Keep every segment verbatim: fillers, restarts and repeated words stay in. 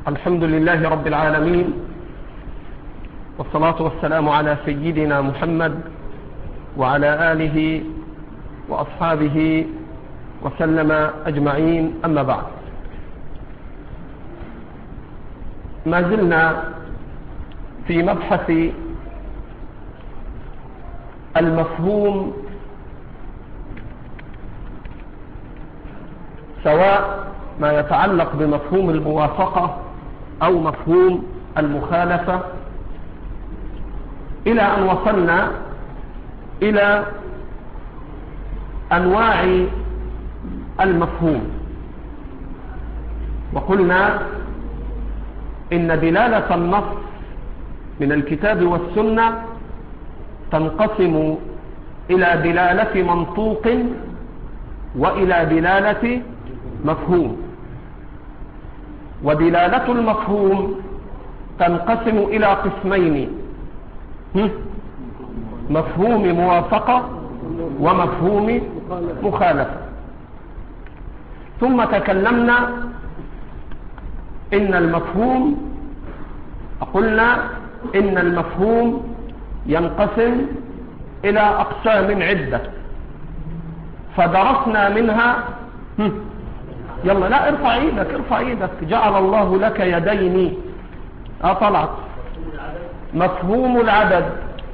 الحمد لله رب العالمين، والصلاة والسلام على سيدنا محمد وعلى آله وأصحابه وسلم أجمعين. أما بعد، ما زلنا في مبحث المفهوم، سواء ما يتعلق بمفهوم الموافقة أو مفهوم المخالفة، إلى أن وصلنا إلى أنواع المفهوم، وقلنا إن دلالة النص من الكتاب والسنة تنقسم إلى دلالة منطوق وإلى دلالة مفهوم. ودلالة المفهوم تنقسم إلى قسمين: مفهوم موافقة ومفهوم مخالفة. ثم تكلمنا إن المفهوم قلنا إن المفهوم ينقسم إلى أقسام عدة، فدرسنا منها يلا لا ارفع ايدك ارفع ايدك جعل الله لك يدين. اه طلعت. مفهوم العدد،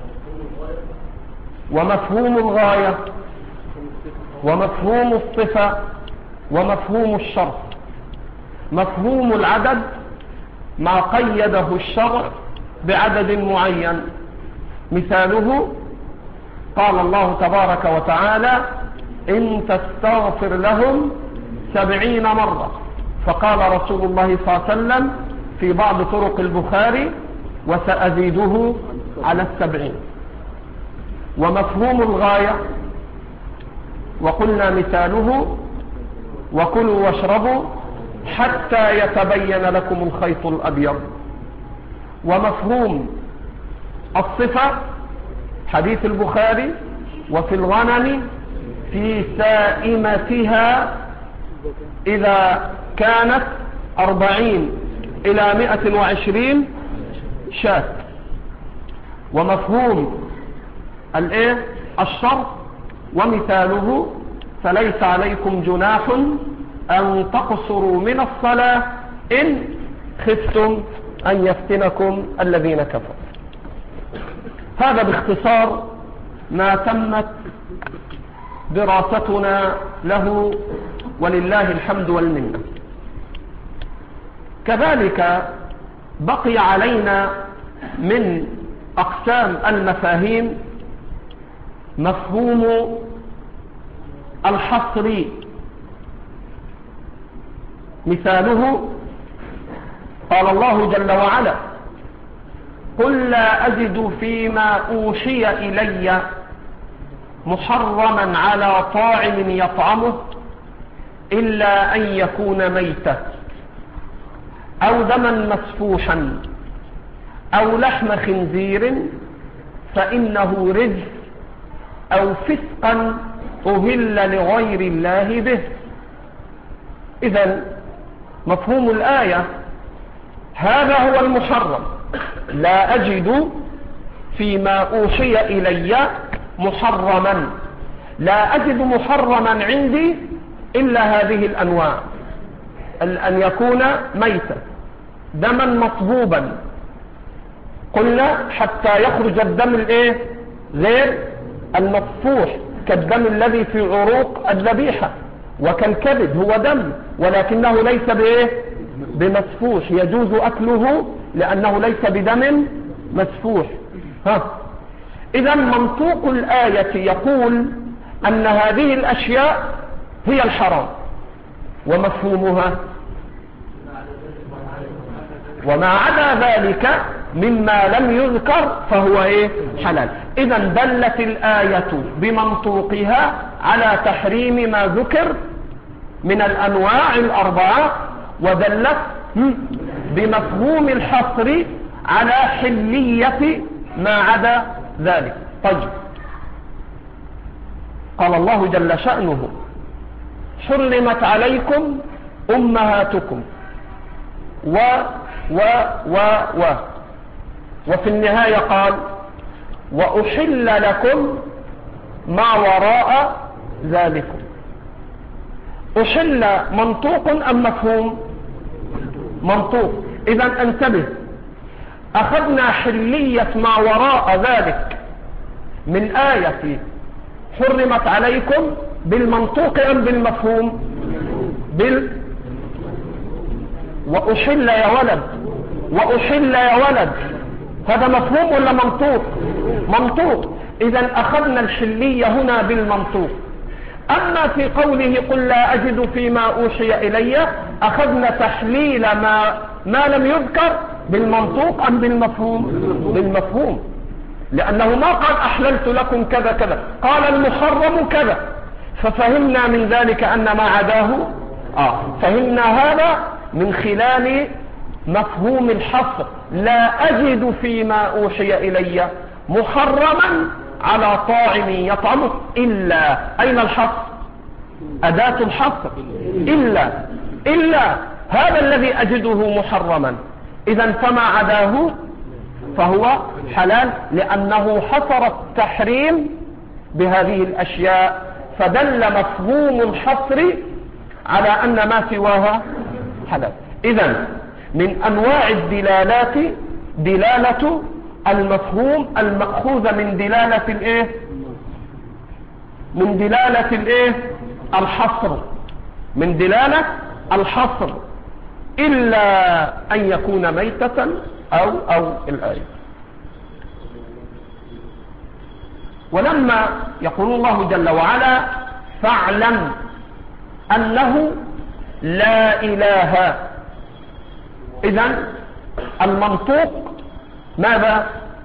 ومفهوم الغاية، ومفهوم الصفة، ومفهوم الشرط. مفهوم العدد ما قيده الشرع بعدد معين، مثاله قال الله تبارك وتعالى: إن تستغفر لهم سبعين مرة، فقال رسول الله صلى الله عليه وسلم في بعض طرق البخاري: وسأزيده على السبعين. ومفهوم الغاية وقلنا مثاله: وكلوا واشربوا حتى يتبين لكم الخيط الأبيض. ومفهوم الصفة حديث البخاري: وفي الغنم في سائمتها إذا كانت أربعين إلى مئة وعشرين شاة. ومفهوم الايه الشرط ومثاله: فليس عليكم جناح أن تقصروا من الصلاة إن خفتم أن يفتنكم الذين كفروا. هذا باختصار ما تمت دراستنا له، ولله الحمد والمنة. كذلك بقي علينا من أقسام المفاهيم مفهوم الحصر، مثاله قال الله جل وعلا: قل لا أجد فيما أوحي إلي محرما على طاعم يطعمه إلا أن يكون ميتة أو دما مسفوحا أو لحم خنزير فإنه رجس أو فسقا أهل لغير الله به. إذن مفهوم الآية هذا هو المحرم: لا أجد فيما أوحي إلي محرما، لا أجد محرما عندي إلا هذه الأنواع: أن يكون ميتا، دما مصبوبا، قلنا حتى يخرج الدم الايه غير المصفوح، كالدم الذي في عروق الذبيحة، وكالكبد هو دم ولكنه ليس بايه بمسفوح، يجوز أكله لأنه ليس بدم مسفوح. ها إذا منطوق الآية يقول أن هذه الأشياء هي الحرام، ومفهومها وما عدا ذلك مما لم يذكر فهو ايه حلال. إذا دلت الآية بمنطوقها على تحريم ما ذكر من الأنواع الأربعة، ودلت بمفهوم الحصر على حلية ما عدا ذلك. طيب، قال الله جل شأنه: حرمت عليكم أمهاتكم و و و وفي النهاية قال وأحل لكم ما وراء ذلكم. أحل منطوق أم مفهوم؟ منطوق. إذا انتبه، أخذنا حلية ما وراء ذلك من آية حرمت عليكم بالمنطوق أم بالمفهوم؟ بال وأحل يا ولد، وأحل يا ولد، هذا مفهوم ولا منطوق؟ منطوق. إذا أخذنا الحلية هنا بالمنطوق. أما في قوله قل لا أجد فيما أوحي إلي، أخذنا تحليل ما, ما لم يذكر بالمنطوق أم بالمفهوم؟ بالمفهوم، لأنه ما قال أحللت لكم كذا كذا، قال المحرم كذا، ففهمنا من ذلك أن ما عداه آه فهمنا هذا من خلال مفهوم الحصر. لا أجد فيما أوحي إلي محرما على طاعم يطعمه إلا، أين الحصر؟ أداة الحصر، إلا إلا هذا الذي أجده محرما. إذا فما عداه فهو حلال، لأنه حصر التحريم بهذه الأشياء، فدل مفهوم الحصر على أن ما سواها حلال. إذا من أنواع الدلالات دلالة المفهوم المأخوذة من دلالة الإيه؟ من دلالة الإيه؟ الحصر، من دلالة الحصر، إلا أن يكون ميتة أو أو الآية. ولما يقول الله جل وعلا فاعلم أنه لا إله، إذن المنطوق ماذا؟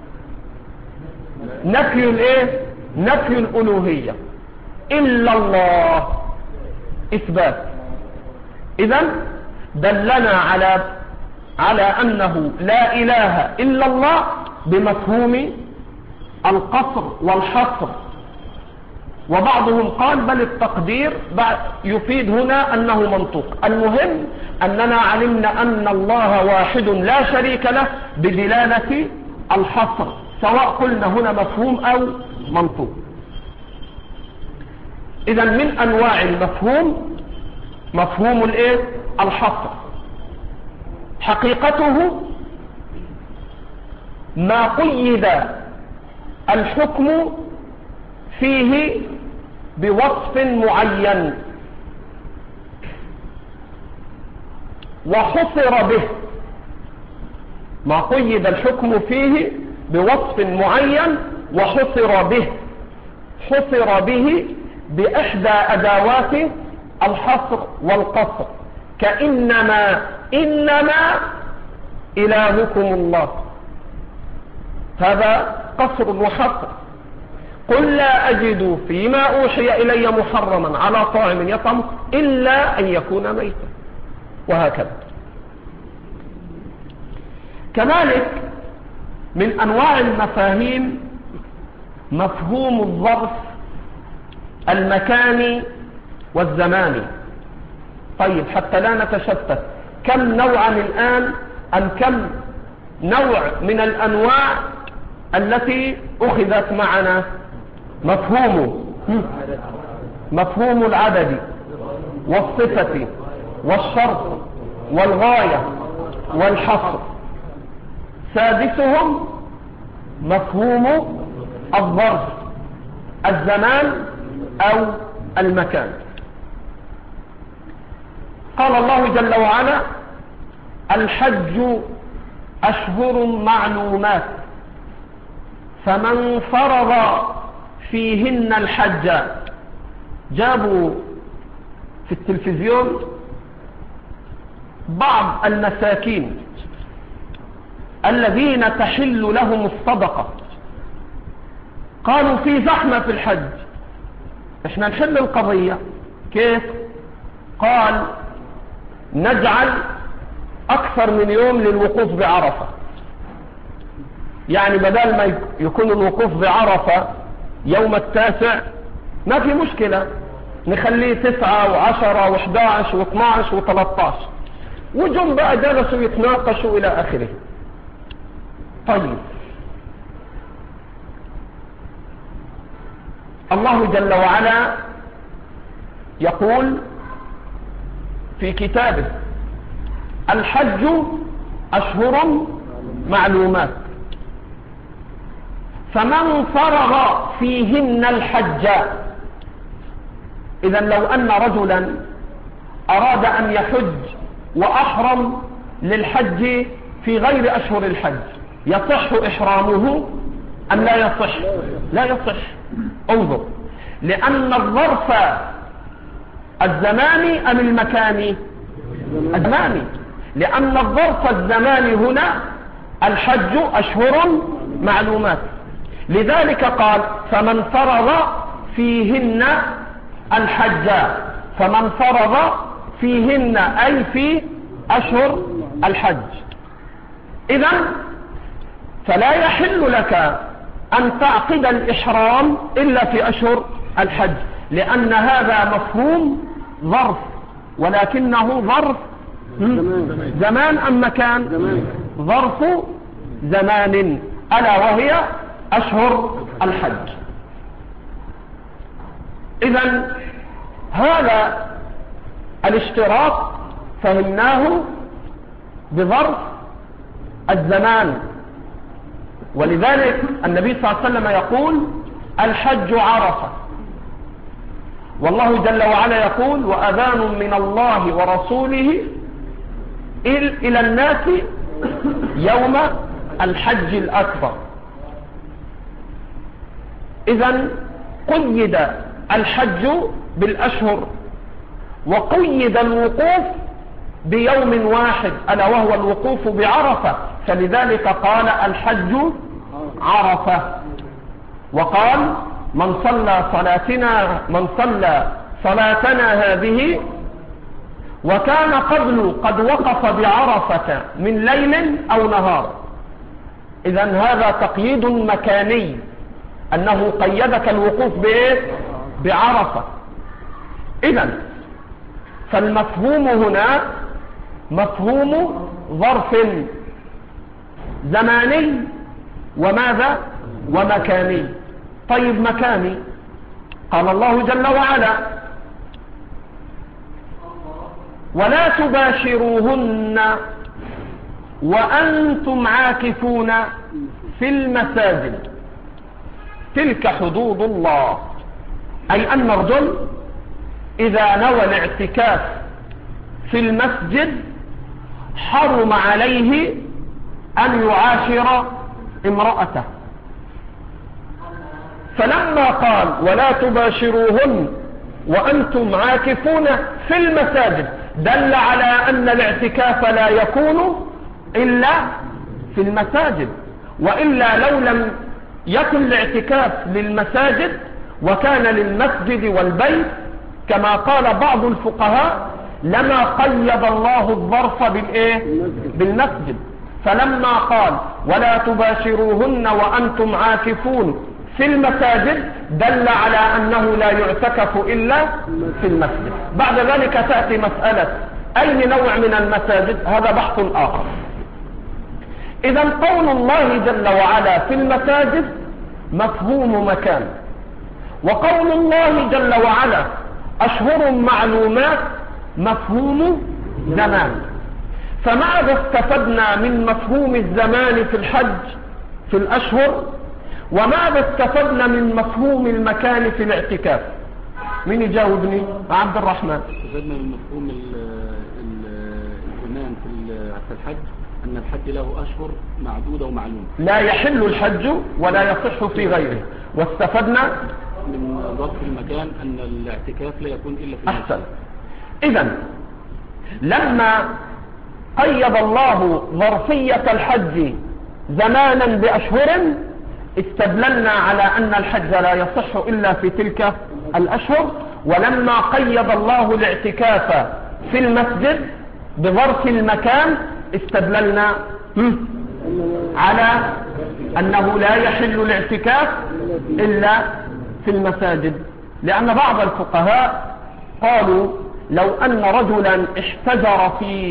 نفي الايه؟ نفي الألوهية، إلا الله إثبات. إذن دلنا على على أنه لا إله إلا الله بمفهوم القصر والحصر. وبعضهم قال بل التقدير يفيد هنا أنه منطوق. المهم أننا علمنا أن الله واحد لا شريك له بدلالة الحصر، سواء قلنا هنا مفهوم أو منطوق. إذا من أنواع المفهوم مفهوم الإيه؟ الحصر. حقيقته ما قيد الحكم فيه بوصف معين وحصر به، ما قيد الحكم فيه بوصف معين وحصر به، حصر به بإحدى أدوات الحصر والقصر، كإنما إنما إلهكم الله، هذا قصر وحصر. قل لا أجد فيما أوحي إلي محرما على طاعم يطعم إلا أن يكون ميتا، وهكذا. كذلك من أنواع المفاهيم مفهوم الظرف المكاني والزماني. طيب حتى لا نتشتت، كم نوعا الآن أم كم نوع من الأنواع التي أخذت معنا؟ مفهوم مفهوم العدد والصفة والشرط والغاية والحصر. سادسهم مفهوم الظرف، الزمان أو المكان. قال الله جل وعلا الحج أشهر معلومات فمن فرض فيهن الحج. جابوا في التلفزيون بعض المساكين الذين تحل لهم الصدقة، قالوا في زحمة في الحج، احنا نحل القضية كيف؟ قال نجعل أكثر من يوم للوقوف بعرفة، يعني بدل ما يكون الوقوف بعرفة يوم التاسع ما في مشكلة، نخليه تسعة وعشرة وحداعش واثناعش وثلاثطاش، وجم بقى جلسوا يتناقشوا إلى آخره. طيب، الله جل وعلا يقول في كتابه: الحج أشهر معلومات، فمن فرض فيهن الحج. إذن لو أن رجلا أراد أن يحج وأحرم للحج في غير أشهر الحج، يصح إحرامه أم لا يصح؟ لا يصح. انظر، لأن الظرف الزماني أم المكاني؟ الزماني، لأن الظرف الزماني هنا الحج أشهر معلومات، لذلك قال: فمن فرض فيهن الحج، فمن فرض فيهن أي في أشهر الحج. إذن فلا يحل لك أن تعقد الإحرام إلا في أشهر الحج، لأن هذا مفهوم ظرف، ولكنه ظرف زمان أم مكان؟ ظرف زمان، ألا وهي أشهر الحج. إذن هذا الاشتراط فهمناه بظرف الزمان، ولذلك النبي صلى الله عليه وسلم يقول: الحج عرفة، والله جل وعلا يقول: وأذان من الله ورسوله إلى الناس يوم الحج الأكبر. إذن قيد الحج بالأشهر، وقيد الوقوف بيوم واحد ألا وهو الوقوف بعرفة، فلذلك قال: الحج عرفة. وقال: من صلى صلاتنا من صلى صلاتنا هذه وكان قبل قد وقف بعرفة من ليل أو نهار. إذن هذا تقييد مكاني، أنه قيدك الوقوف بإيه؟ بعرفة. إذن فالمفهوم هنا مفهوم ظرف زماني وماذا؟ ومكاني. طيب، مكاني، قال الله جل وعلا: ولا تباشروهن وأنتم عاكفون في المساجد تلك حدود الله. أي أن الرجل إذا نوى الاعتكاف في المسجد حرم عليه أن يعاشر امرأته، فلما قال: ولا تباشروهن وأنتم عاكفون في المساجد، دل على أن الاعتكاف لا يكون إلا في المساجد، وإلا لو لم يكن الاعتكاف للمساجد وكان للمسجد والبيت كما قال بعض الفقهاء لما قيد الله الظرف بالإيه؟ بالمسجد. فلما قال: ولا تباشروهن وأنتم عاكفون في المساجد، دل على أنه لا يعتكف إلا في المسجد. بعد ذلك تأتي مسألة أي نوع من المساجد، هذا بحث آخر. إذن قول الله جل وعلا في المساجد مفهوم مكان، وقول الله جل وعلا أشهر معلومات مفهوم زمان. فماذا استفدنا من مفهوم الزمان في الحج في الأشهر، وماذا استفدنا من مفهوم المكان في الاعتكاف؟ مين يجاوبني؟ عبد الرحمن. استفدنا من مفهوم الزمان في الحج أن الحج له أشهر معدودة ومعلومة، لا يحل الحج ولا يصح في غيره. واستفدنا من ظرف المكان أن الاعتكاف لا يكون إلا في أحسن. إذن لما قيد الله ظرفية الحج زمانا بأشهر، استدللنا على أن الحج لا يصح إلا في تلك الأشهر. ولما قيد الله الاعتكاف في المسجد بظرف المكان، استدللنا على أنه لا يحل الاعتكاف إلا في المساجد، لأن بعض الفقهاء قالوا: لو أن رجلا احتجر في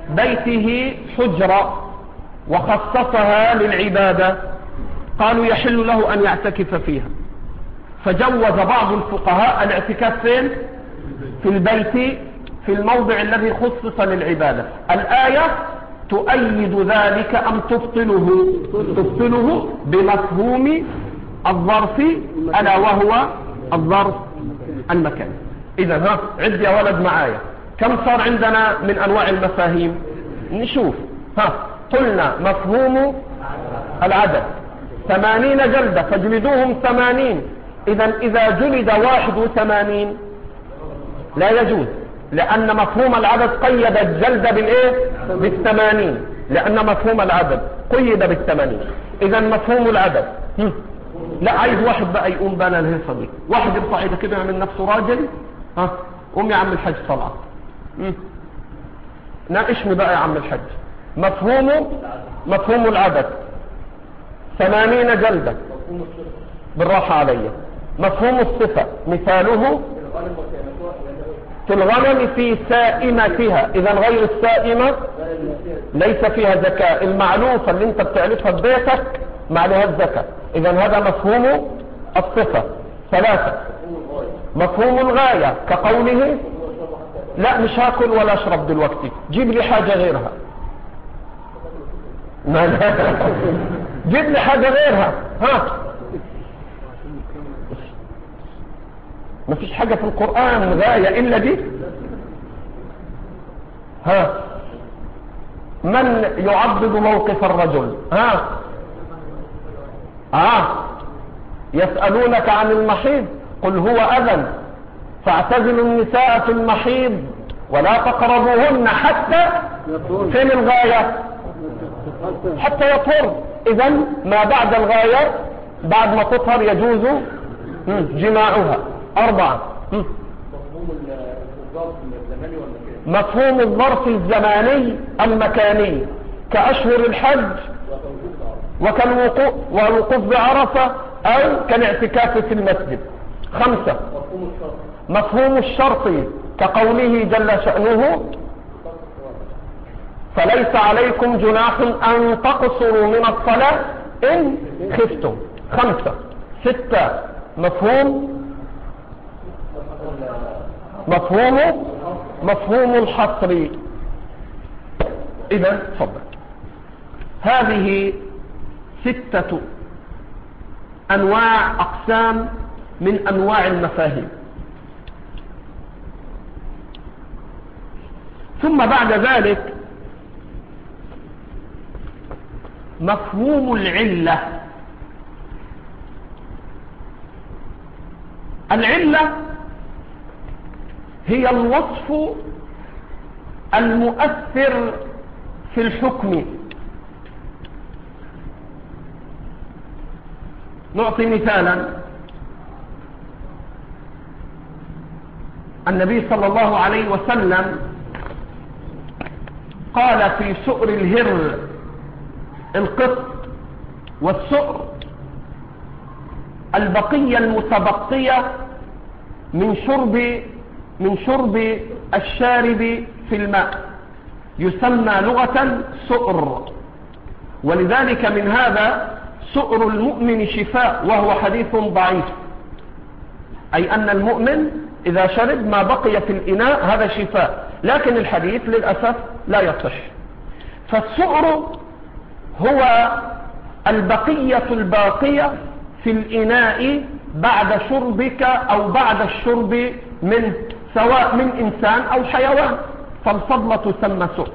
بيته حجرة وخصصها للعبادة، قالوا يحل له أن يعتكف فيها، فجوز بعض الفقهاء الاعتكاف فين؟ في البيت في الموضع الذي خصص للعبادة. الآية تؤيد ذلك أم تبطله؟ تبطله بمفهوم الظرف، ألا وهو الظرف المكاني. إذا ها عد يا ولد معايا، كم صار عندنا من أنواع المفاهيم؟ نشوف. ها قلنا مفهوم العدد ثمانين جلدة فاجلدوهم ثمانين. إذا إذا جلد واحد وثمانين لا يجوز، لأن مفهوم العدد قيد الجلد بالإيه؟ بالثمانين، لأن مفهوم العدد قيد بالثمانين. إذا مفهوم العدد هم. لا عايز واحد بقى يقوم بنا الهيصة دي، واحد يرفع ايده كده يعمل نفسه راجل. ها قوم يا عم الحاج طلع ناقشني بقى يا عم الحاج. مفهوم مفهوم العدد ثمانين جلدة، بالراحة علي. مفهوم الصفة مثاله في الغنم في سائمتها، إذا غير السائمة ليس فيها زكاة، المعلوفة اللي انت بتعرفها ببيتك ما عليها الزكاة. إذا هذا مفهوم الصفة. ثلاثة مفهوم الغاية كقوله لا مش هاكل ولا اشرب دلوقتي، جيب لي حاجة غيرها. لا لا جيب لي حاجة غيرها. ها ما فيش حاجة في القرآن غاية إلا دي. ها من يعضد موقف الرجل؟ ها ها يسألونك عن المحيض قل هو أذى فاعتزلوا النساء في المحيض ولا تقربوهن حتى فين الغاية؟ حتى يطهر. إذا ما بعد الغاية بعد ما تطهر يجوز جماعها. أربعة مفهوم الظرف الزماني المكاني كأشهر الحج وكالوقوف والوقوف بعرفة أو كالاعتكاف في المسجد. خمسة مفهوم الشرط كقوله جل شأنه فليس عليكم جناح أن تقصروا من الصلاة إن خفتم. خمسة. ستة مفهوم مفهوم مفهوم الحصر. إذا تفضل. هذه ستة أنواع أقسام من أنواع المفاهيم. ثم بعد ذلك مفهوم العلة. العلة هي الوصف المؤثر في الحكم. نعطي مثالا. النبي صلى الله عليه وسلم قال في سؤر الهر القط والسؤر البقية المتبقية من شرب من شرب الشارب في الماء يسمى لغة سؤر. ولذلك من هذا سؤر المؤمن شفاء، وهو حديث ضعيف، أي أن المؤمن إذا شرب ما بقي في الإناء هذا شفاء، لكن الحديث للأسف لا يصح. فالسؤر هو البقية الباقية في الإناء بعد شربك أو بعد الشرب منه، سواء من إنسان أو حيوان، فالفضلة تسمى سؤر.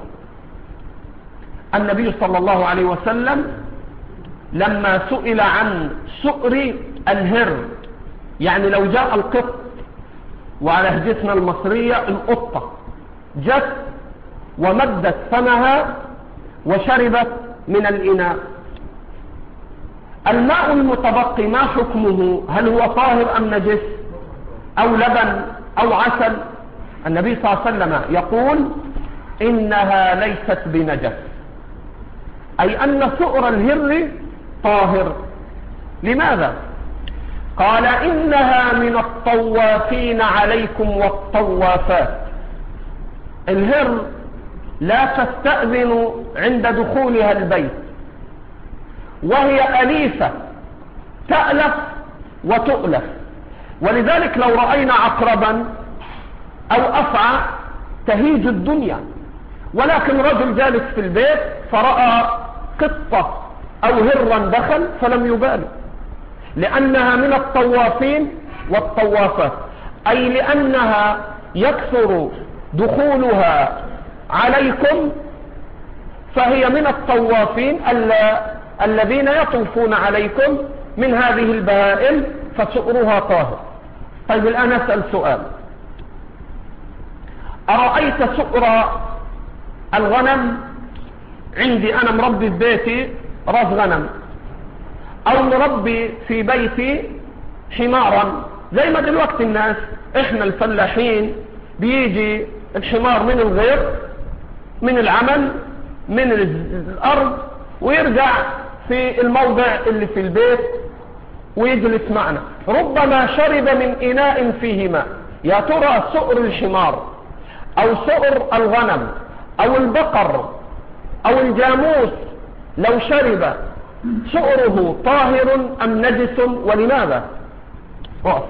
النبي صلى الله عليه وسلم لما سئل عن سؤر الهر، يعني لو جاء القط وعلى هجتنا المصرية القطة جت ومدت فمها وشربت من الإناء، الماء المتبقي ما حكمه؟ هل هو طاهر أم نجس أو لبن أو عسل؟ النبي صلى الله عليه وسلم يقول إنها ليست بنجس، أي أن سؤر الهر طاهر. لماذا؟ قال إنها من الطوافين عليكم والطوافات. الهر لا تستأذن عند دخولها البيت، وهي أليفة تألف وتؤلف. ولذلك لو رأينا عقربا أو أفعى تهيج الدنيا، ولكن رجل جالس في البيت فرأى قطة أو هرا دخل فلم يبالي، لأنها من الطوافين والطوافات، أي لأنها يكثر دخولها عليكم، فهي من الطوافين الذين يطوفون عليكم من هذه البهائم فسؤرها طاهر. طيب الآن أسأل سؤال، أرأيت سؤر الغنم؟ عندي أنا مربي في بيتي راس غنم، أو مربي في بيتي حمارا، زي ما دلوقتي الناس إحنا الفلاحين بيجي الحمار من الغير من العمل من الأرض ويرجع في الموضع اللي في البيت ويجلس معنا، ربما شرب من إناء فيه ماء. يا ترى سؤر الحمار أو سؤر الغنم أو البقر أو الجاموس لو شرب سؤره طاهر أم نجس؟ ولماذا؟ وقف.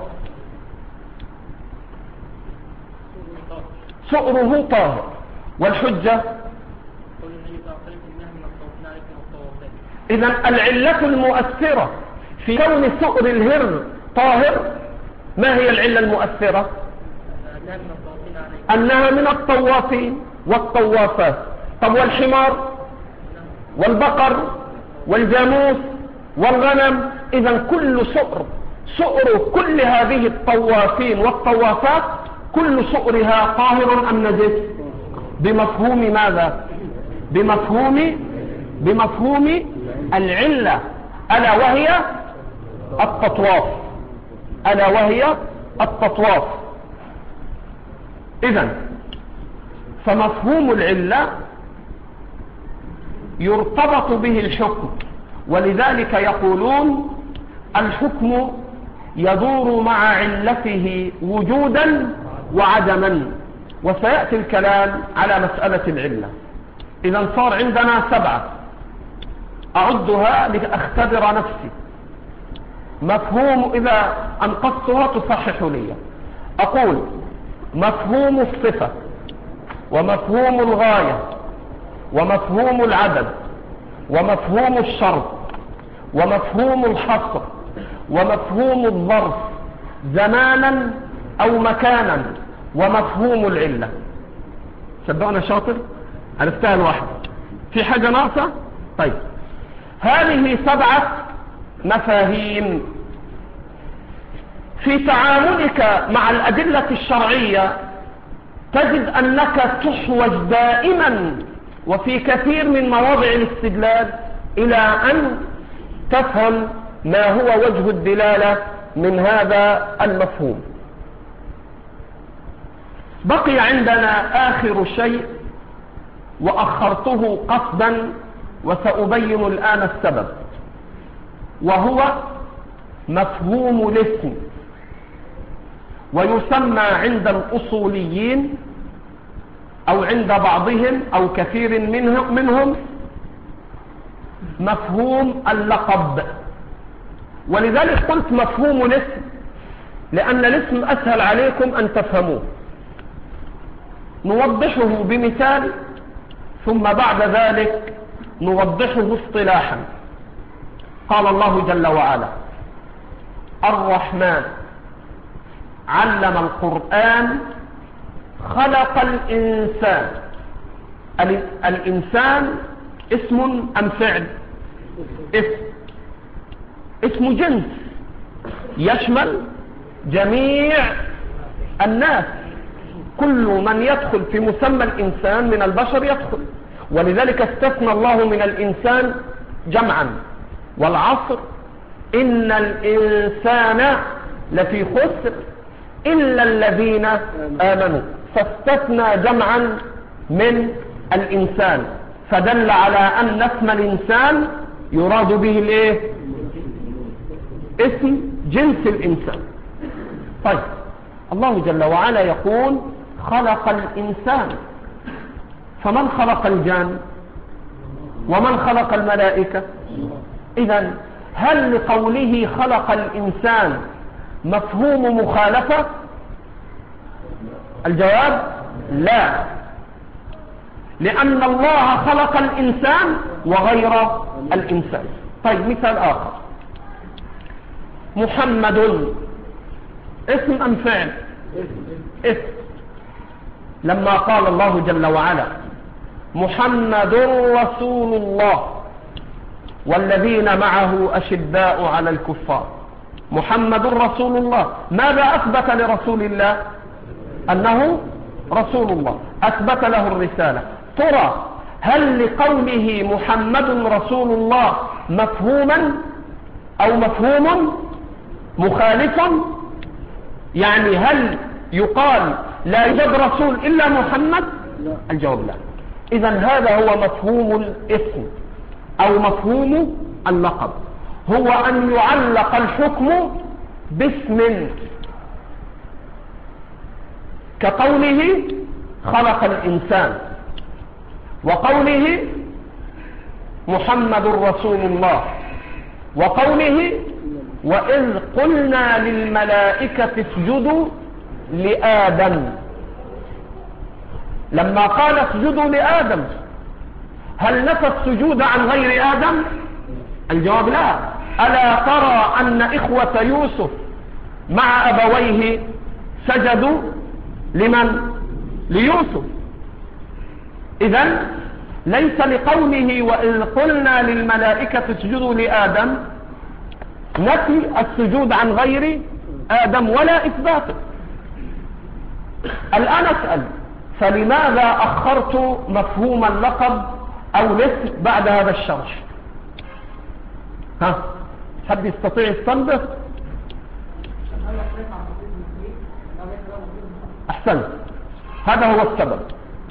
سؤره طاهر، والحجة إذن العلة المؤثرة في كون سؤر الهر طاهر ما هي العلة المؤثرة؟ أنها من الطوافين والطوافات. طب والحمار والبقر والجاموس والغنم؟ إذن كل سؤر سؤر كل هذه الطوافين والطوافات كل سؤرها طاهر أم نجس؟ بمفهوم ماذا؟ بمفهوم بمفهوم العلة، ألا وهي التطواف، ألا وهي التطواف. إذن فمفهوم العلة يرتبط به الحكم، ولذلك يقولون الحكم يدور مع علته وجودا وعدما، وسيأتي الكلام على مسألة العلة. إذن صار عندنا سبعة أعدها لأختبر نفسي. مفهوم، إذا أنقصتها تصحح لي. أقول مفهوم الصفة، ومفهوم الغاية، ومفهوم العدد، ومفهوم الشرط، ومفهوم الحصر، ومفهوم الظرف زمانا أو مكانا، ومفهوم العلة. صدقنا شاطر؟ عرفتها الواحد. في حاجة ناقصة؟ طيب، هذه سبعة مفاهيم. في تعاملك مع الأدلة الشرعية تجد أنك تحوج دائما وفي كثير من مواضع الاستدلال إلى أن تفهم ما هو وجه الدلالة من هذا المفهوم. بقي عندنا آخر شيء وأخرته قصدا وسأبين الآن السبب، وهو مفهوم الاسم، ويسمى عند الأصوليين أو عند بعضهم أو كثير منهم, منهم مفهوم اللقب. ولذلك قلت مفهوم الاسم، لأن الاسم أسهل عليكم أن تفهموه. نوضحه بمثال ثم بعد ذلك نوضحه اصطلاحا. قال الله جل وعلا: الرحمن علم القرآن خلق الإنسان. الإنسان اسم أم فعل؟ اسم. اسم جنس يشمل جميع الناس، كل من يدخل في مسمى الإنسان من البشر يدخل، ولذلك استثنى الله من الإنسان جمعا: والعصر إن الإنسان لفي خسر إلا الذين آمنوا، فاستثنى جمعا من الإنسان، فدل على أن اسم الإنسان يراد به الايه؟ اسم جنس الإنسان. طيب، الله جل وعلا يقول خلق الإنسان، فمن خلق الجان ومن خلق الملائكة؟ إذن هل لقوله خلق الإنسان مفهوم مخالفة؟ الجواب لا، لأن الله خلق الإنسان وغير الإنسان. طيب مثال آخر، محمد اسم أم فعل؟ اسم. لما قال الله جل وعلا محمد رسول الله والذين معه أشداء على الكفار، محمد رسول الله، ماذا أثبت لرسول الله؟ أنه رسول الله، أثبت له الرسالة. ترى هل لقوله محمد رسول الله مفهوما أو مفهوم مخالف؟ يعني هل يقال لا يوجد رسول إلا محمد؟ الجواب لا. إذن هذا هو مفهوم الاسم أو مفهوم اللقب، هو أن يعلق الحكم باسم، كقوله خلق الإنسان، وقوله محمد رسول الله، وقوله وإذ قلنا للملائكة اسجدوا لآدم. لما قال اسجدوا لآدم هل نفى السجود عن غير آدم؟ الجواب لا. ألا ترى أن إخوة يوسف مع أبويه سجدوا لمن؟ ليوسف. إذن ليس لقوله وإذ قلنا للملائكة اسجدوا لآدم نفي السجود عن غير آدم ولا إثباته. الآن أسأل، فلماذا أخرت مفهوم اللقب أو الاسم بعد هذا الشرح؟ ها، حد يستطيع يستنبط؟ أحسنت، هذا هو السبب.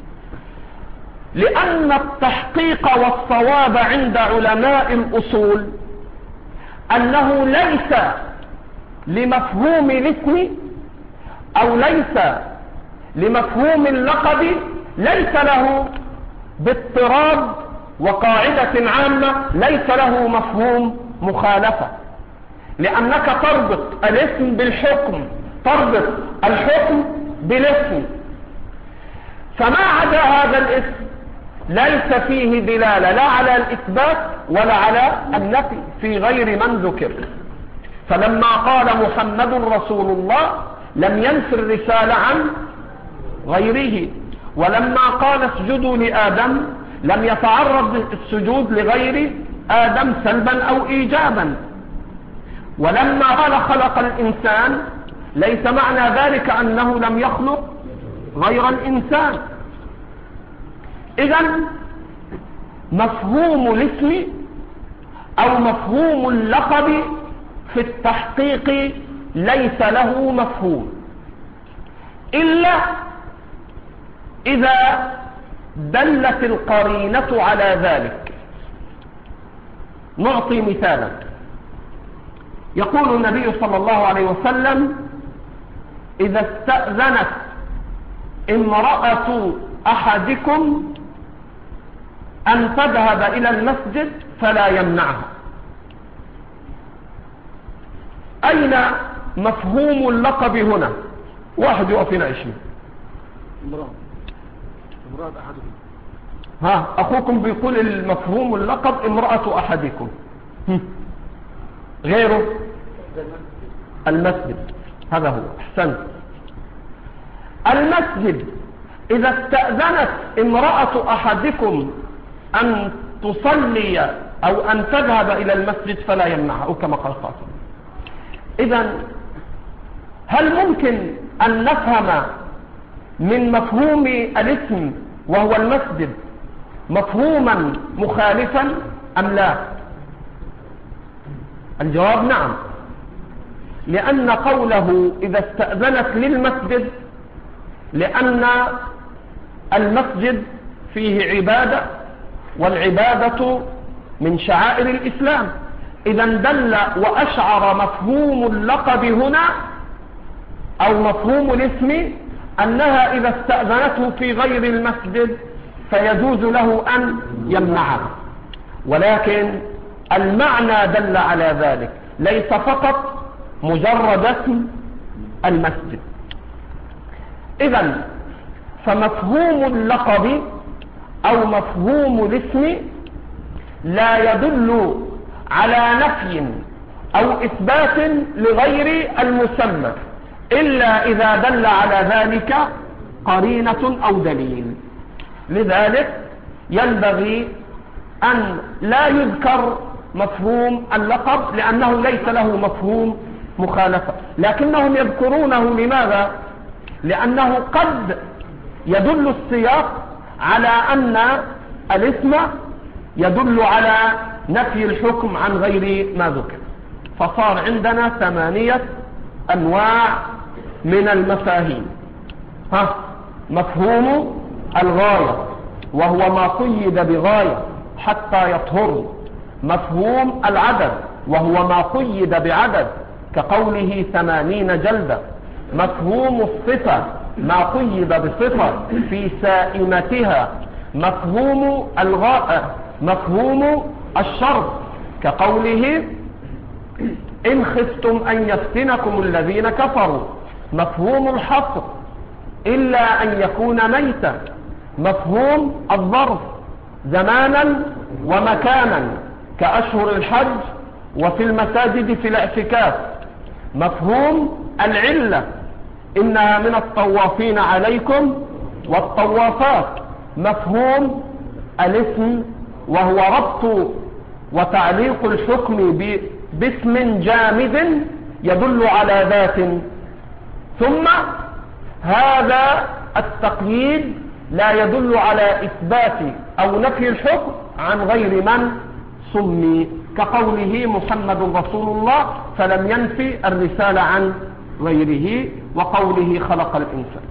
لأن التحقيق والصواب عند علماء الأصول أنه ليس لمفهوم الاسم أو ليس لمفهوم اللقب، ليس له باضطراب وقاعدة عامة ليس له مفهوم مخالفة، لأنك تربط الاسم بالحكم، تربط الحكم بالاسم، فما عدا هذا الاسم ليس فيه دلالة لا على الإثبات ولا على النفي في غير من ذكر. فلما قال محمد رسول الله لم ينفي الرسالة عن غيره، ولما قال اسجدوا لآدم لم يتعرض السجود لغير آدم سلبا أو إيجابا، ولما قال خلق الإنسان ليس معنى ذلك أنه لم يخلق غير الإنسان. إذن مفهوم الاسم أو مفهوم اللقب في التحقيق ليس له مفهوم إلا إذا دلت القرينة على ذلك. نعطي مثالا، يقول النبي صلى الله عليه وسلم إذا استأذنت امرأة أحدكم أن تذهب إلى المسجد فلا يمنعها. أين مفهوم اللقب هنا؟ واحد يقف هنا عشرين. امرأة امرأة أحدكم. ها، أخوكم بيقول المفهوم اللقب امرأة أحدكم. غيره المسجد، هذا هو. أحسنت. المسجد إذا استأذنت امرأة أحدكم أن تصلي أو أن تذهب إلى المسجد فلا يمنعها، أو كما قال قاسم. إذن هل ممكن أن نفهم من مفهوم الاسم وهو المسجد مفهوما مخالفا أم لا؟ الجواب نعم، لأن قوله إذا استأذنت للمسجد لأن المسجد فيه عبادة، والعبادة من شعائر الإسلام. إذن دل وأشعر مفهوم اللقب هنا أو مفهوم الاسم أنها إذا استأذنته في غير المسجد فيجوز له أن يمنعه، ولكن المعنى دل على ذلك، ليس فقط مجرد اسم المسجد. إذن فمفهوم اللقب أو مفهوم الاسم لا يدل على نفي أو إثبات لغير المسمى إلا إذا دل على ذلك قرينة أو دليل. لذلك ينبغي أن لا يذكر مفهوم اللقب لأنه ليس له مفهوم مخالفة، لكنهم يذكرونه لماذا؟ لأنه قد يدل السياق على أن الاسم يدل على نفي الحكم عن غير ما ذكر، فصار عندنا ثمانية أنواع من المفاهيم. ها مفهوم الغاية وهو ما قيد بغاية حتى يطهر، مفهوم العدد وهو ما قيد بعدد كقوله ثمانين جلدة، مفهوم الصفة ما قيد بصفة في سائمتها، مفهوم الغاء مفهوم الشرط كقوله إن خفتم أن يفتنكم الذين كفروا، مفهوم الحصر إلا أن يكون ميتا، مفهوم الظرف زمانا ومكانا كأشهر الحج وفي المساجد في الاعتكاف، مفهوم العلة إنها من الطوافين عليكم والطوافات، مفهوم الاسم وهو ربط وتعليق الحكم باسم جامد يدل على ذات، ثم هذا التقييد لا يدل على إثبات أو نفي الحكم عن غير من سمي كقوله محمد رسول الله فلم ينفي الرسالة عن غيره، وقوله خلق الإنسان.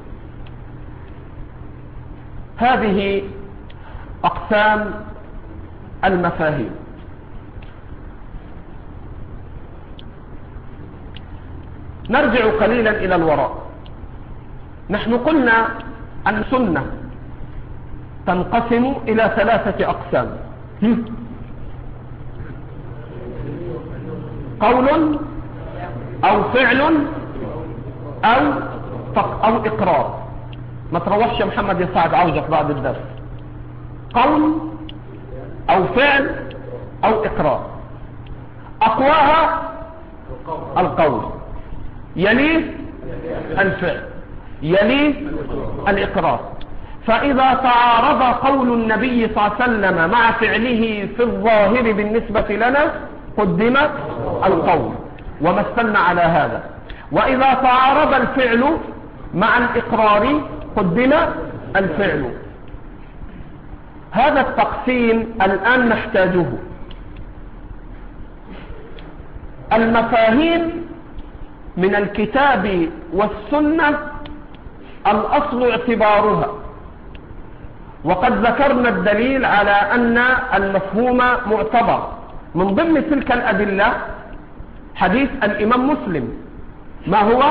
هذه أقسام المفاهيم. نرجع قليلا إلى الوراء. نحن قلنا أن السنة تنقسم إلى ثلاثة أقسام: قول أو فعل أو أو إقرار. ما تروحش يا محمد يا سعد، عاوزك بعد الدرس. قول أو فعل أو إقرار. أقواها القول، يليه الفعل، يليه الإقرار. فإذا تعارض قول النبي صلى الله عليه وسلم مع فعله في الظاهر بالنسبة لنا قدم القول ومثلنا على هذا، وإذا تعارض الفعل مع الإقرار قدم الفعل. هذا التقسيم الآن نحتاجه. المفاهيم من الكتاب والسنة الأصل اعتبارها، وقد ذكرنا الدليل على أن المفهوم معتبر. من ضمن تلك الأدلة حديث الإمام مسلم. ما هو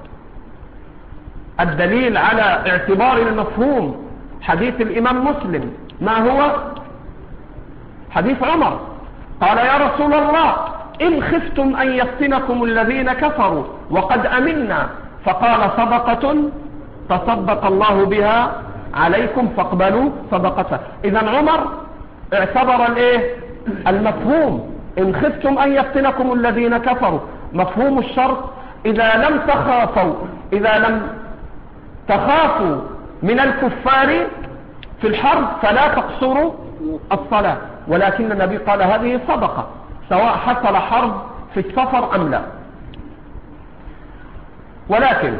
الدليل على اعتبار المفهوم؟ حديث الإمام مسلم. ما هو؟ حديث عمر قال يا رسول الله إن خفتم أن يفتنكم الذين كفروا وقد أمنا، فقال صدقة تصدق الله بها عليكم فاقبلوا صدقته. إذن عمر اعتبر الايه؟ المفهوم إن خفتم أن يفتنكم الذين كفروا، مفهوم الشرط إذا لم تخافوا إذا لم تخافوا من الكفار في الحرب فلا تقصروا الصلاة، ولكن النبي قال هذه صدقة سواء حصل حرب في السفر أم لا. ولكن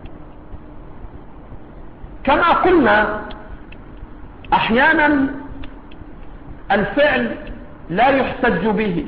كما قلنا أحيانا الفعل لا يحتج به،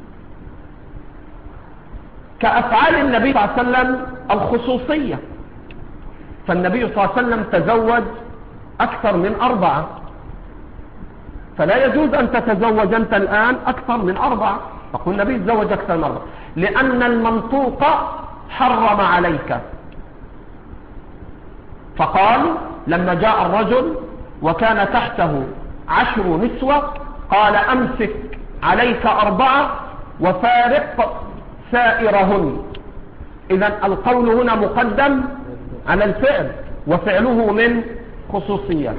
كأفعال النبي صلى الله عليه وسلم الخصوصية، فالنبي صلى الله عليه وسلم تزوج أكثر من أربعة، فلا يجوز أن تتزوج أنت الآن أكثر من أربعة. فقل النبي تزوج أكثر من أربعة لأن المنطوق حرم عليك. فقال لما جاء الرجل وكان تحته عشر نسوة قال أمسك عليك أربعة وفارق سائرهن. إذن القول هنا مقدم على الفعل وفعله من خصوصية.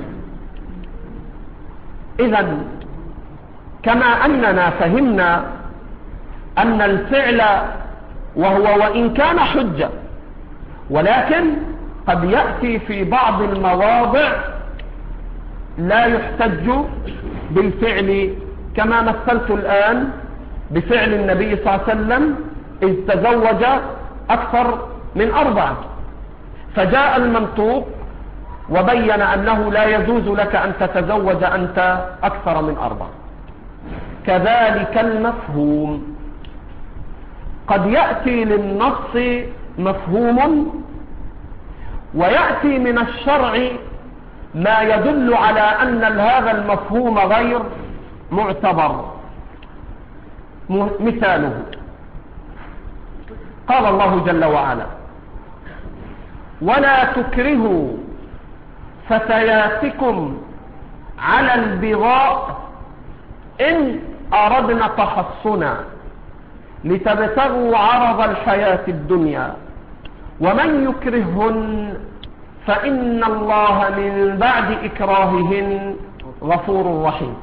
إذن كما أننا فهمنا أن الفعل وهو وإن كان حجة ولكن قد يأتي في بعض المواضع لا يحتج بالفعل، كما مثلت الآن بفعل النبي صلى الله عليه وسلم إذ تزوج أكثر من أربعة، فجاء المنطوق وبين أنه لا يجوز لك أن تتزوج أنت أكثر من أربعة. كذلك المفهوم قد يأتي للنص مفهوم ويأتي من الشرع ما يدل على أن هذا المفهوم غير معتبر. مثاله قال الله جل وعلا ولا تكرهوا فتياتكم على البغاء إن أردنا تحصنا لتبتغوا عرض الحياة الدنيا ومن يكرههن فإن الله من بعد إكراههن غفور رحيم.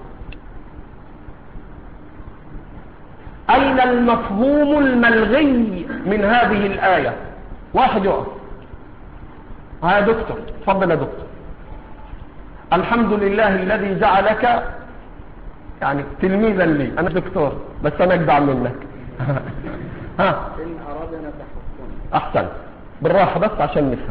أين المفهوم الملغي من هذه الآية؟ واحد يقف. ها دكتور، تفضل يا دكتور. الحمد لله الذي جعلك يعني تلميذا لي، أنا دكتور بس أنا أجدع منك. ها إن أردنا تحصنا. أحسن، بالراحة بس عشان نفهم.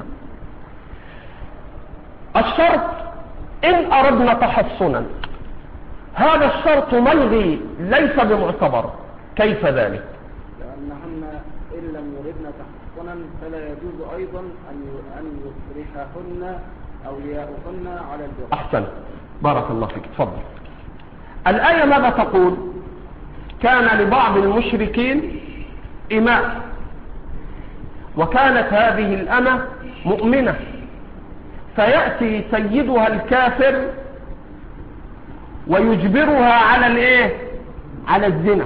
الشرط إن أردنا تحصنا، هذا الشرط ملغي ليس بمعتبر. كيف ذلك؟ لأنهن إن لم يردن تحصنا فلا يجوز أيضا أن يكرههن أولياؤهن على البغاء. أحسن، بارك الله فيك. تفضل. الآية ماذا تقول؟ كان لبعض المشركين إماء وكانت هذه الأمة مؤمنة، فيأتي سيدها الكافر ويجبرها على الايه؟ على الزنا.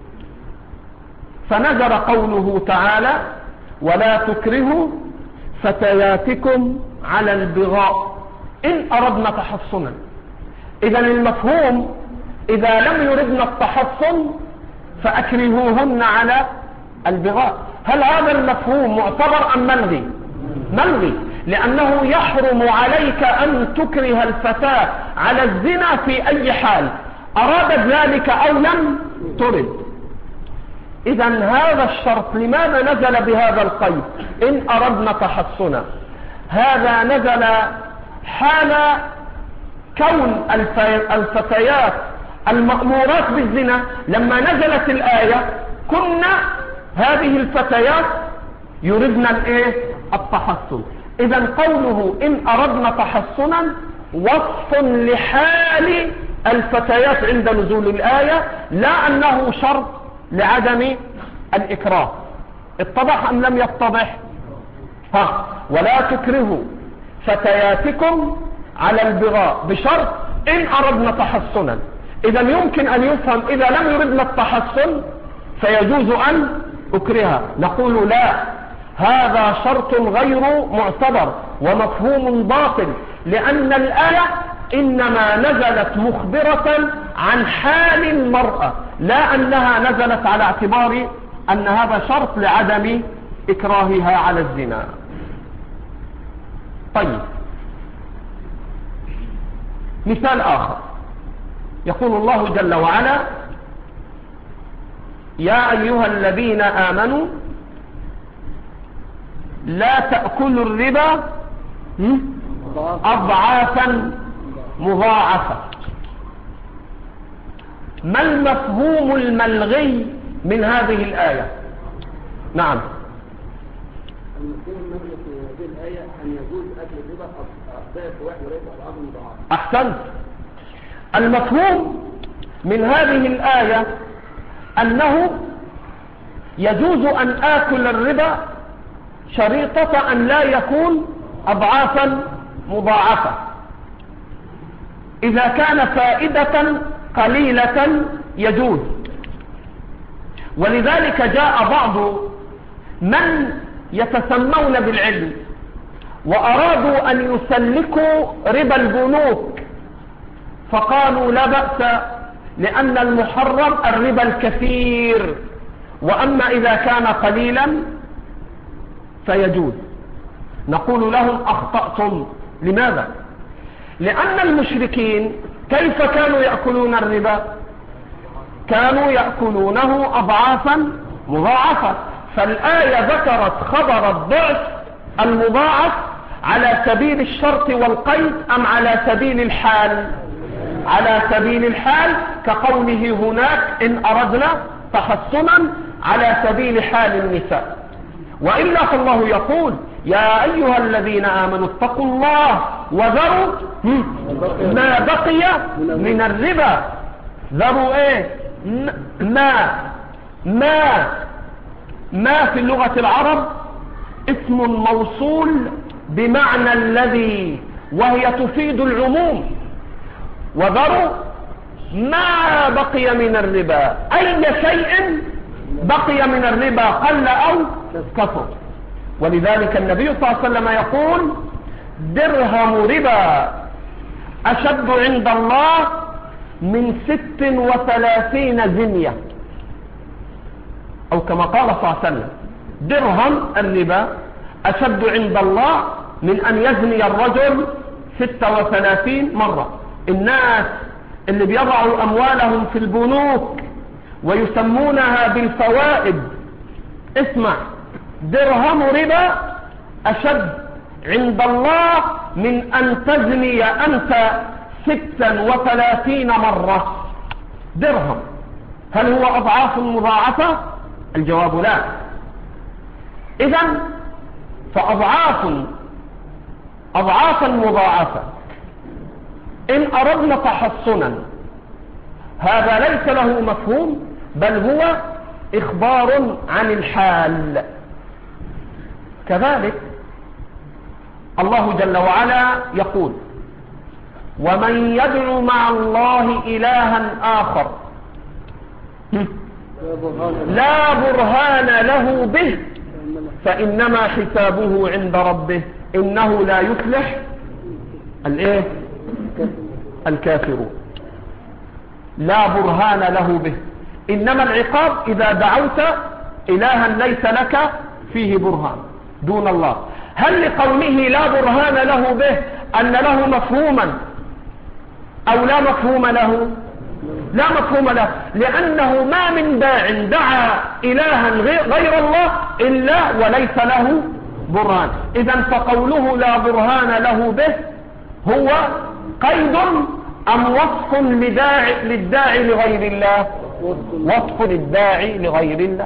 فنزل قوله تعالى ولا تكرهوا فتياتكم على البغاء إن أردنا تحصنا. إذا المفهوم إذا لم يردنا التحصن فأكرهوهن على البغاء. هل هذا المفهوم معتبر أم ملغي؟ ملغي، لأنه يحرم عليك أن تكره الفتاة على الزنا في أي حال، أرادت ذلك أو لم ترد. إذا هذا الشرط لماذا نزل بهذا القيد إن أردنا تحصنا؟ هذا نزل حال كون الفتيات المأمورات بالزنا. لما نزلت الآية كنا هذه الفتيات يردن الايه؟ التحصن. إذا قوله إن أردنا تحصنا وصف لحال الفتيات عند نزول الآية، لا أنه شرط لعدم الإكراه. اتضح أم لم يتضح؟ ها ولا تكرهوا فتياتكم على البغاء بشرط إن أردنا تحصنا. إذا يمكن أن يفهم إذا لم يردنا التحصن فيجوز أن أكرهها. نقول لا، هذا شرط غير معتبر ومفهوم باطل، لأن الآية إنما نزلت مخبرة عن حال المرأة، لا أنها نزلت على اعتبار أن هذا شرط لعدم إكراهها على الزنا. طيب، مثال آخر يقول الله جل وعلا يا أيها الذين آمنوا لا تأكلوا الربا أضعافا مضاعفة. ما المفهوم الملغي من هذه الآية؟ نعم، المفهوم الملغي في هذه الآية أن يجوز أكل الربا أضعاف واحد وليس أضعاف مضاعفة. أحسنت. المفهوم من هذه الآية أنه يجوز أن آكل الربا شريطة أن لا يكون أضعافا مضاعفة. إذا كان فائدة قليلة يجوز. ولذلك جاء بعض من يتسمون بالعلم وأرادوا أن يسلكوا ربا البنوك، فقالوا لا بأس لأن المحرم الربا الكثير، وأما إذا كان قليلا فيجوز. نقول لهم أخطأتم. لماذا؟ لأن المشركين كيف كانوا يأكلون الربا؟ كانوا يأكلونه أضعافا مضاعفة، فالآية ذكرت خبر الضعف المضاعف على سبيل الشرط والقيد أم على سبيل الحال؟ على سبيل الحال، كقوله هناك إن أردنا تحصنا على سبيل حال النساء. وإلا فالله يقول يا أيها الذين آمنوا اتقوا الله وذروا ما بقي من الربا. ذروا ايه؟ ما ما ما في اللغة العرب اسم موصول بمعنى الذي، وهي تفيد العموم. وذروا ما بقي من الربا، أي شيء بقي من الربا قل أو كثر. ولذلك النبي صلى الله عليه وسلم يقول درهم ربا أشد عند الله من ست وثلاثين زنية، أو كما قال صلى الله عليه وسلم درهم الربا أشد عند الله من أن يزني الرجل ستة وثلاثين مرة. الناس اللي بيضعوا أموالهم في البنوك ويسمونها بالفوائد، اسمع، درهم ربا أشد عند الله من أن تزني أنت ستا وثلاثين مرة. درهم هل هو أضعاف مضاعفة؟ الجواب لا. إذن فأضعاف أضعافا مضاعفة إن أردنا تحصنا هذا ليس له مفهوم، بل هو إخبار عن الحال. كذلك الله جل وعلا يقول ومن يدعو مع الله إلها آخر لا برهان له به فإنما حسابه عند ربه إنه لا يفلح الايه الكافرون. لا برهان له به، إنما العقاب إذا دعوت إلها ليس لك فيه برهان دون الله. هل لقوله لا برهان له به أن له مفهوما أو لا مفهوم له؟ لا مفهوم له، لأنه ما من داع دعا إلها غير الله إلا وليس له برهان. إذن فقوله لا برهان له به هو قيد أم وصف لداعي للداعي لغير الله؟ وصف للداعي لغير الله.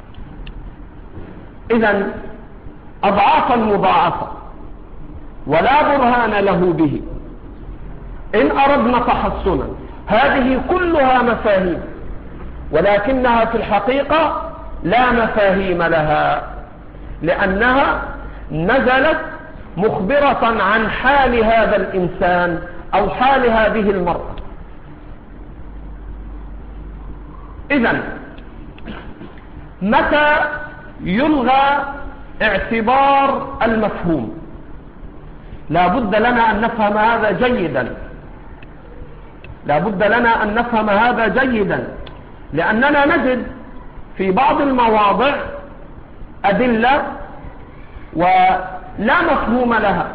إذن أضعافا مضاعفة ولا برهان له به إن أردنا تحصنا، هذه كلها مفاهيم، ولكنها في الحقيقة لا مفاهيم لها، لأنها نزلت مخبرة عن حال هذا الإنسان أو حال هذه المرأة. إذن متى يلغى اعتبار المفهوم؟ لا بد لنا أن نفهم هذا جيدا، لا بد لنا أن نفهم هذا جيدا، لأننا نجد في بعض المواضع أدلة ولا مفهوم لها.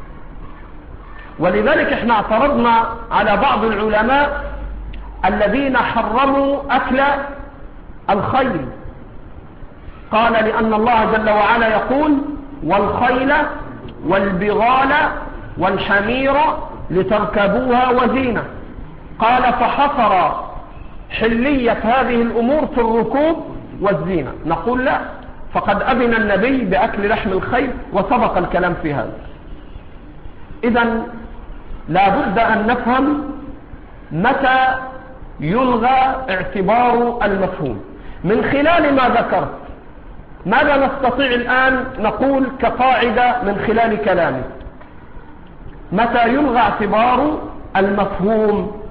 ولذلك احنا اعترضنا على بعض العلماء الذين حرموا أكل الخيل. قال لأن الله جل وعلا يقول والخيل والبغال والحمير لتركبوها وزينة. قال فحصر حلية هذه الأمور في الركوب والزينة. نقول لا، فقد أذن النبي بأكل لحم الخيل وسبق الكلام في هذا. إذن لا بد أن نفهم متى يلغى اعتبار المفهوم من خلال ما ذكرت. ماذا نستطيع الآن نقول كقاعدة من خلال كلامي؟ متى يلغى اعتبار المفهوم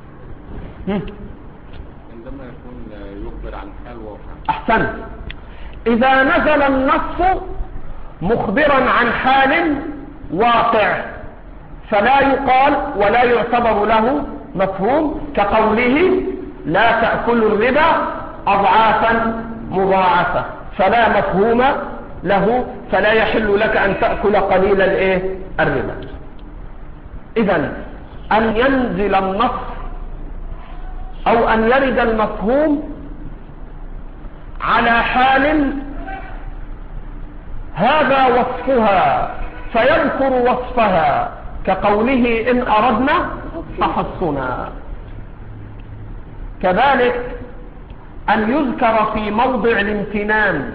عندما يكون يخبر عن حال واقع. أحسنت. إذا نزل النص مخبرا عن حال واقع فلا يقال ولا يعتبر له مفهوم، كقوله لا تأكلوا الربا أضعافا مضاعفة، فلا مفهوم له، فلا يحل لك أن تأكل قليل الإيه؟ الربا. إذن أن ينزل النص أو أن يرد المفهوم على حال هذا وصفها فيذكر وصفها، كقوله إن أردنا تحصنا. كذلك أن يذكر في موضع الامتنان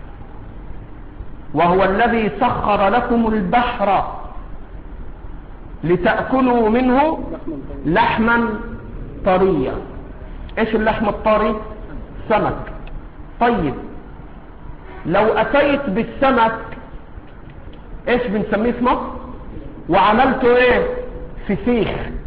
وهو الذي سخر لكم البحر لتأكلوا منه لحما طريا. ايش اللحم الطري؟ سمك. طيب لو أتيت بالسمك ايش بنسميه في مصر وعملته ايه؟ فسيخ،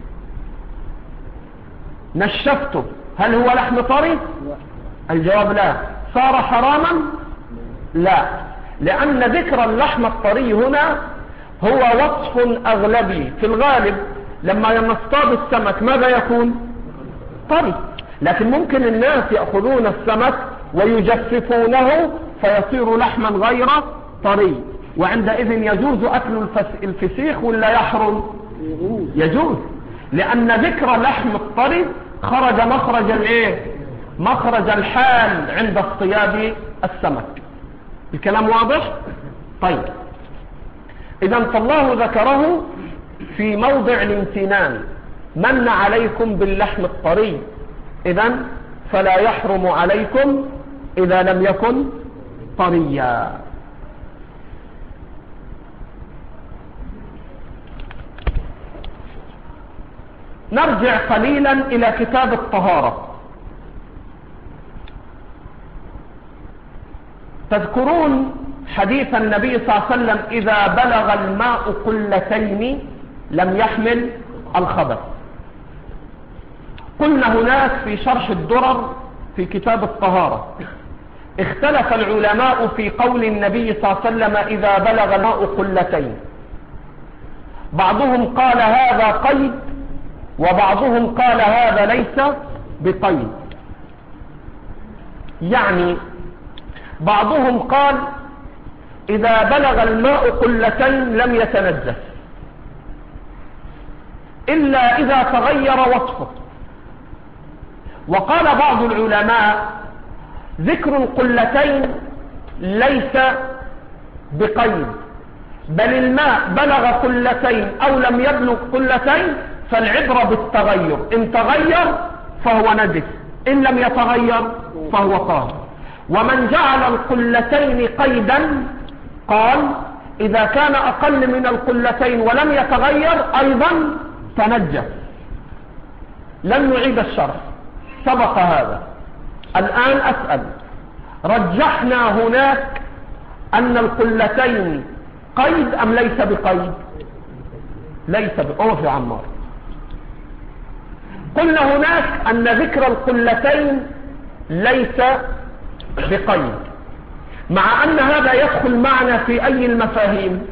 نشفته، هل هو لحم طري؟ الجواب لا. صار حراما؟ لا، لأن ذكر اللحم الطري هنا هو وصف أغلبي. في الغالب لما نصطاد السمك ماذا يكون؟ طري، لكن ممكن الناس يأخذون السمك ويجففونه فيصير لحما غير طري، وعندئذ يجوز أكل الفسيخ ولا يحرم؟ يجوز، لأن ذكر لحم الطري خرج مخرج الايه؟ مخرج الحال عند اصطياد السمك. الكلام واضح؟ طيب إذا فالله ذكره في موضع الامتنان، من عليكم باللحم الطري، إذا فلا يحرم عليكم إذا لم يكن طريا. نرجع قليلا إلى كتاب الطهارة. تذكرون حديث النبي صلى الله عليه وسلم إذا بلغ الماء قلتين لم يحمل الخبث. قلنا هناك في شرح الدرر في كتاب الطهارة اختلف العلماء في قول النبي صلى الله عليه وسلم إذا بلغ الماء قلتين. بعضهم قال هذا قيد وبعضهم قال هذا ليس بقيد. يعني بعضهم قال إذا بلغ الماء قلتين لم يتنجس إلا إذا تغير وصفه. وقال بعض العلماء ذكر القلتين ليس بقيد، بل الماء بلغ قلتين أو لم يبلغ قلتين فالعبرة بالتغير، إن تغير فهو نجس، إن لم يتغير فهو طاهر. ومن جعل القلتين قيدا قال إذا كان أقل من القلتين ولم يتغير أيضا تنجس. لن نعيد الشرح، سبق هذا. الآن أسأل، رجحنا هناك أن القلتين قيد أم ليس بقيد؟ ليس بقيد يا عمار. قلنا هناك أن ذكر القلتين ليس بقيد، مع أن هذا يدخل معنا في أي المفاهيم؟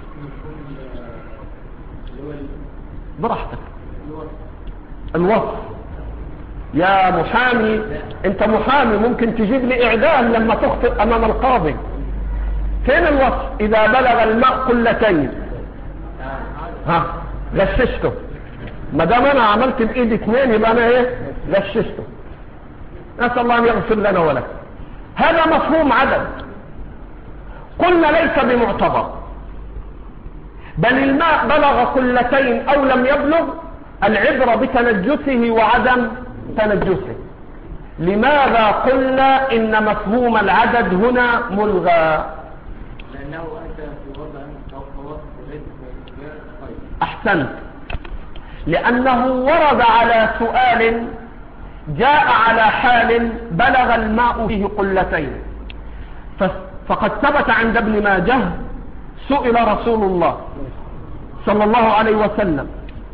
براحتك. الوصف. يا محامي، انت محامي ممكن تجيب لي اعدام لما تخطئ امام القاضي. فين الوصف؟ اذا بلغ الماء قلتين ها غششته. ما دام انا عملت بايد اثنين يبقى انا ايه؟ غششته. نسال الله ان يغفر لنا ولك. هذا مفهوم عدد. قلنا ليس بمعتبر، بل الماء بلغ قلتين او لم يبلغ العبرة بتنجسه وعدم تنجسه. لماذا قلنا إن مفهوم العدد هنا ملغى؟ لأنه أتى في وضع توقف وليس في قيد. أحسنت، لأنه ورد على سؤال جاء على حال بلغ الماء فيه قلتين. فقد ثبت عند ابن ماجه سئل رسول الله صلى الله عليه وسلم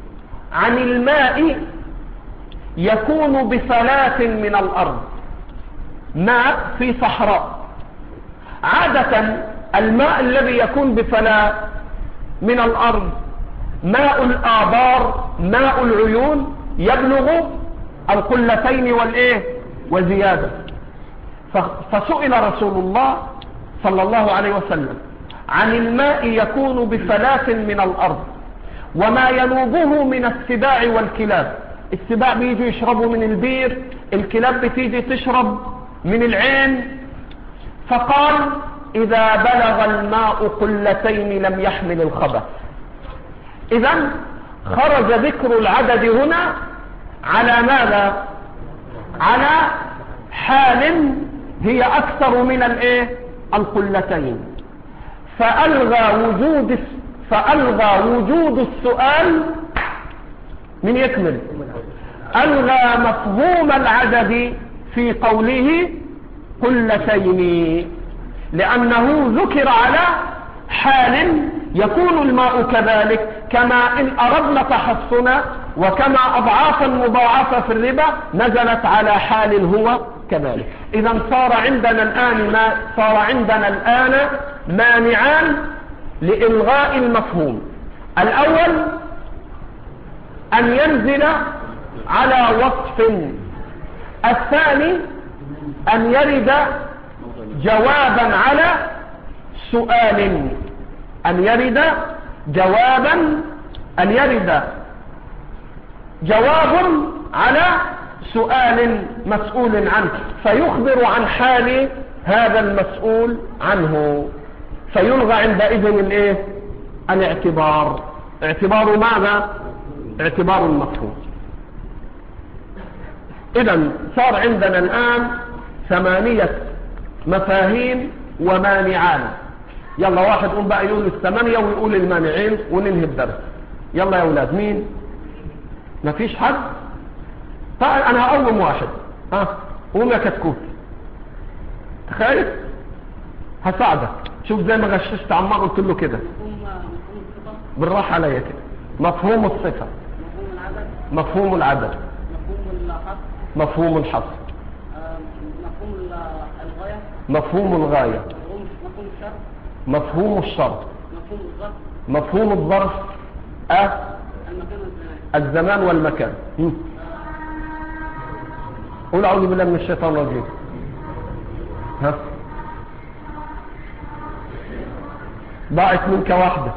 عن الماء يكون بفلاة من الأرض، ماء في صحراء. عادة الماء الذي يكون بفلاة من الأرض ماء الآبار، ماء العيون، يبلغ القلتين والإيه وزيادة. فسئل رسول الله صلى الله عليه وسلم عن الماء يكون بفلاة من الأرض وما ينوبه من السباع والكلاب. السباع بيجوا يشربوا من البير، الكلاب بتيجي تشرب من العين. فقال إذا بلغ الماء قلتين لم يحمل الخبث. إذن خرج ذكر العدد هنا على ماذا؟ على حال هي أكثر من الإيه؟ القلتين. فألغى وجود فألغى وجود السؤال من يكمل، ألغى مفهوم العدد في قوله قلتين، لأنه ذكر على حال يكون الماء كذلك، كما إن أردنا تحصنا وكما أضعافا مضاعفة في الربا نزلت على حال هو كذلك. إذا صار عندنا الآن ما صار عندنا الآن مانعان لإلغاء المفهوم. الأول أن ينزل على وصف، الثاني أن يرد جوابا على سؤال، أن يرد جوابا أن يرد جواب على سؤال مسؤول عنه، فيخبر عن حال هذا المسؤول عنه، فيلغى عندئذ الايه؟ الاعتبار. اعتبار ماذا؟ اعتبار المفهوم. اذا صار عندنا الآن ثمانية مفاهيم ومانعان. يلا واحد قوم بقى يقول الثمانية ويقول المانعين وننهي الدرس. يلا يا اولاد، مين؟ مفيش حد؟ طيب انا هقوم واحد. ها قوم يا كتكوت، تخيل هساعدك. شوف زي ما غششت عمار قلت له كده بالراحة عليا كده. مفهوم الصفة، مفهوم العدد، مفهوم الحصر، مفهوم الغاية، مفهوم الشرط، مفهوم الظرف، أه الزمان والمكان. قول أعوذ بالله من الشيطان الرجيم. ها ضاعت منك واحدة.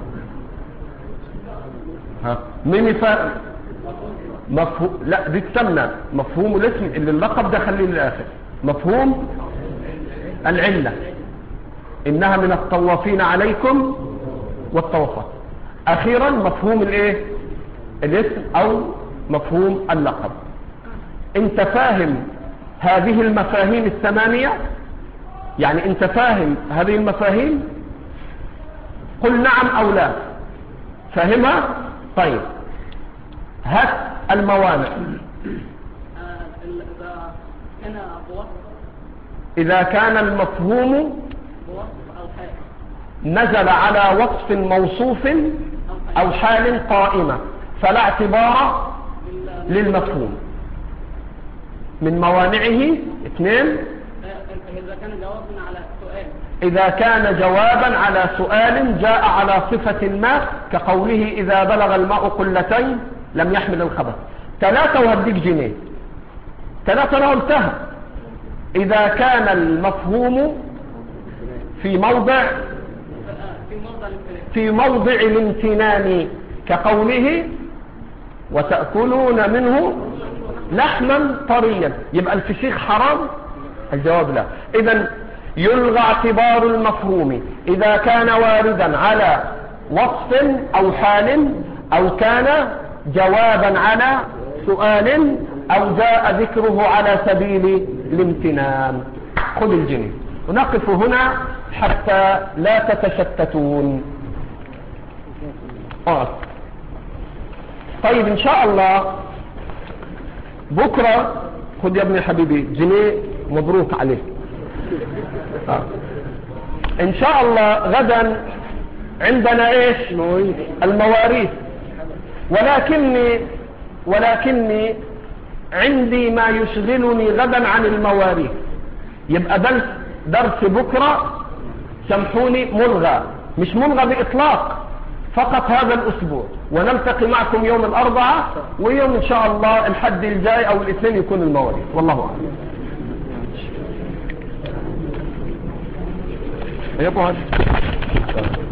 ها مين يفهم؟ مفهوم، لا دي تسمى مفهوم الاسم اللي اللقب ده خليه للآخر. مفهوم العلة، إنها من الطوافين عليكم والطوافات. أخيرا مفهوم الايه؟ الاسم أو مفهوم اللقب. انت فاهم هذه المفاهيم الثمانية؟ يعني انت فاهم هذه المفاهيم؟ قل نعم أو لا. فاهمها؟ طيب هات الموانع. إذا كان المفهوم نزل على وصف موصوف أو حال قائمة فلا اعتبار للمفهوم. من موانعه اثنين، إذا كان جوابا على سؤال إذا كان جوابا على سؤال جاء على صفة ما، كقوله إذا بلغ الماء قلتين لم يحمل الخبث. ثلاثة وهديك جنيه. ثلاثة أنا قلتها. إذا كان المفهوم في موضع في موضع الامتنان، كقوله وتأكلون منه لحما طريا، يبقى الفسيخ حرام؟ الجواب لا. إذن يلغى اعتبار المفهوم إذا كان واردا على وصف أو حال، أو كان جوابا على سؤال، أو جاء ذكره على سبيل الامتنان. خذ الجنيه. ونقف هنا حتى لا تتشتتون. أوه. طيب إن شاء الله بكرة خذ يا ابني حبيبي جنيه، مبروك عليه. آه. إن شاء الله غدا عندنا إيش؟ المواريث. ولكني ولكني عندي ما يشغلني غدا عن المواريث. يبقى درس درس بكرة سامحوني ملغى، مش ملغى بإطلاق، فقط هذا الأسبوع، ونلتقي معكم يوم الأربعاء، ويوم إن شاء الله الحد الجاي أو الاثنين يكون المواريث. والله أعلم.